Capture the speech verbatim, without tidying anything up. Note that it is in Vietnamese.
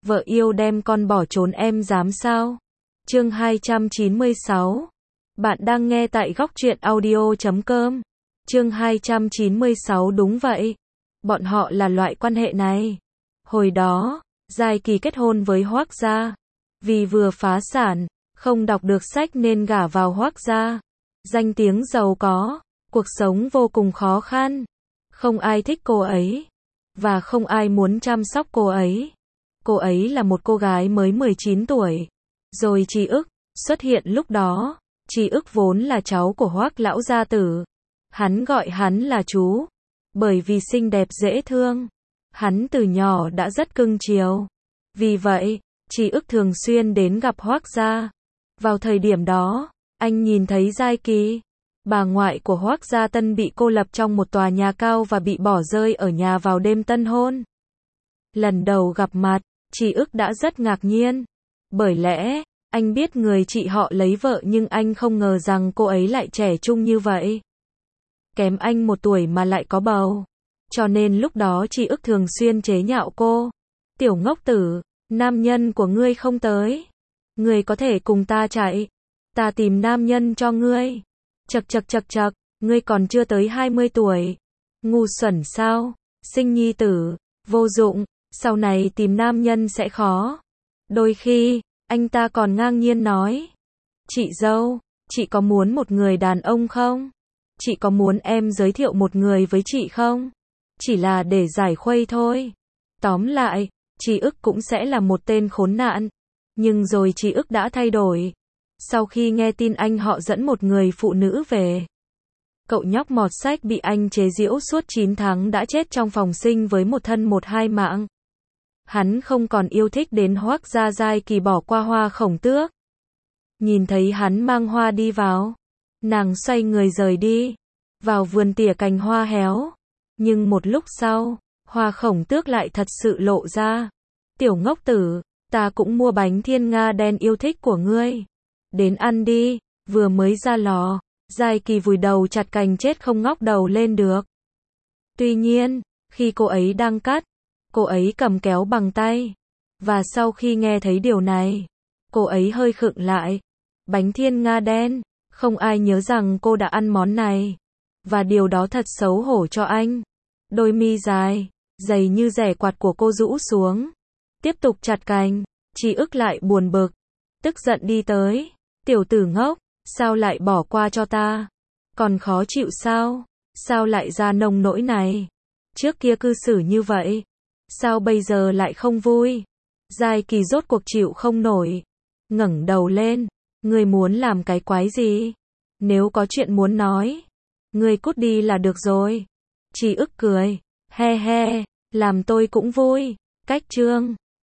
Vợ yêu đem con bỏ trốn em dám sao? Chương hai trăm chín mươi sáu. Bạn đang nghe tại góc truyện audio chấm com. Chương hai trăm chín mươi sáu đúng vậy. Bọn họ là loại quan hệ này. Hồi đó, Giai Kỳ kết hôn với Hoác gia. Vì vừa phá sản, không đọc được sách nên gả vào Hoác gia. Danh tiếng giàu có, cuộc sống vô cùng khó khăn. Không ai thích cô ấy. Và không ai muốn chăm sóc cô ấy. Cô ấy là một cô gái mới mười chín tuổi. Rồi Tri Ức xuất hiện lúc đó. Tri Ức vốn là cháu của Hoác lão gia tử. Hắn gọi hắn là chú. Bởi vì xinh đẹp dễ thương. Hắn từ nhỏ đã rất cưng chiều. Vì vậy, Tri Ức thường xuyên đến gặp Hoác gia. Vào thời điểm đó, anh nhìn thấy Giai Kỳ, bà ngoại của Hoác gia Tân bị cô lập trong một tòa nhà cao và bị bỏ rơi ở nhà vào đêm tân hôn. Lần đầu gặp mặt, Tri Ức đã rất ngạc nhiên. Bởi lẽ, anh biết người chị họ lấy vợ nhưng anh không ngờ rằng cô ấy lại trẻ trung như vậy. Kém anh một tuổi mà lại có bầu. Cho nên lúc đó Tri Ức thường xuyên chế nhạo cô. Tiểu ngốc tử, nam nhân của ngươi không tới. Ngươi có thể cùng ta chạy. Ta tìm nam nhân cho ngươi. Chậc chậc chậc chậc, ngươi còn chưa tới hai mươi tuổi. Ngu xuẩn sao? Sinh nhi tử, vô dụng, sau này tìm nam nhân sẽ khó. Đôi khi, anh ta còn ngang nhiên nói. Chị dâu, chị có muốn một người đàn ông không? Chị có muốn em giới thiệu một người với chị không? Chỉ là để giải khuây thôi. Tóm lại, Tri Ức cũng sẽ là một tên khốn nạn. Nhưng rồi Tri Ức đã thay đổi. Sau khi nghe tin anh họ dẫn một người phụ nữ về. Cậu nhóc mọt sách bị anh chế giễu suốt chín tháng đã chết trong phòng sinh với một thân một hai mạng. Hắn không còn yêu thích đến Hoác gia. Giai Kỳ bỏ qua Hoa Khổng Tước. Nhìn thấy hắn mang hoa đi vào. Nàng xoay người rời đi. Vào vườn tỉa cành hoa héo. Nhưng một lúc sau, Hoa Khổng Tước lại thật sự lộ ra. Tiểu ngốc tử, ta cũng mua bánh thiên nga đen yêu thích của ngươi. Đến ăn đi, vừa mới ra lò. Giai Kỳ vùi đầu chặt cành chết không ngóc đầu lên được. Tuy nhiên, khi cô ấy đang cắt, cô ấy cầm kéo bằng tay. Và sau khi nghe thấy điều này, cô ấy hơi khựng lại. Bánh thiên nga đen, không ai nhớ rằng cô đã ăn món này. Và điều đó thật xấu hổ cho anh. Đôi mi dài, dày như rẻ quạt của cô rũ xuống. Tiếp tục chặt cành, Tri Ức lại buồn bực. Tức giận đi tới. Tiểu tử ngốc, sao lại bỏ qua cho ta? Còn khó chịu sao? Sao lại ra nông nỗi này? Trước kia cư xử như vậy. Sao bây giờ lại không vui? Giai Kỳ rốt cuộc chịu không nổi. Ngẩng đầu lên. Ngươi muốn làm cái quái gì? Nếu có chuyện muốn nói, ngươi cút đi là được rồi. Tri Ức cười. He he, làm tôi cũng vui. Cách chương.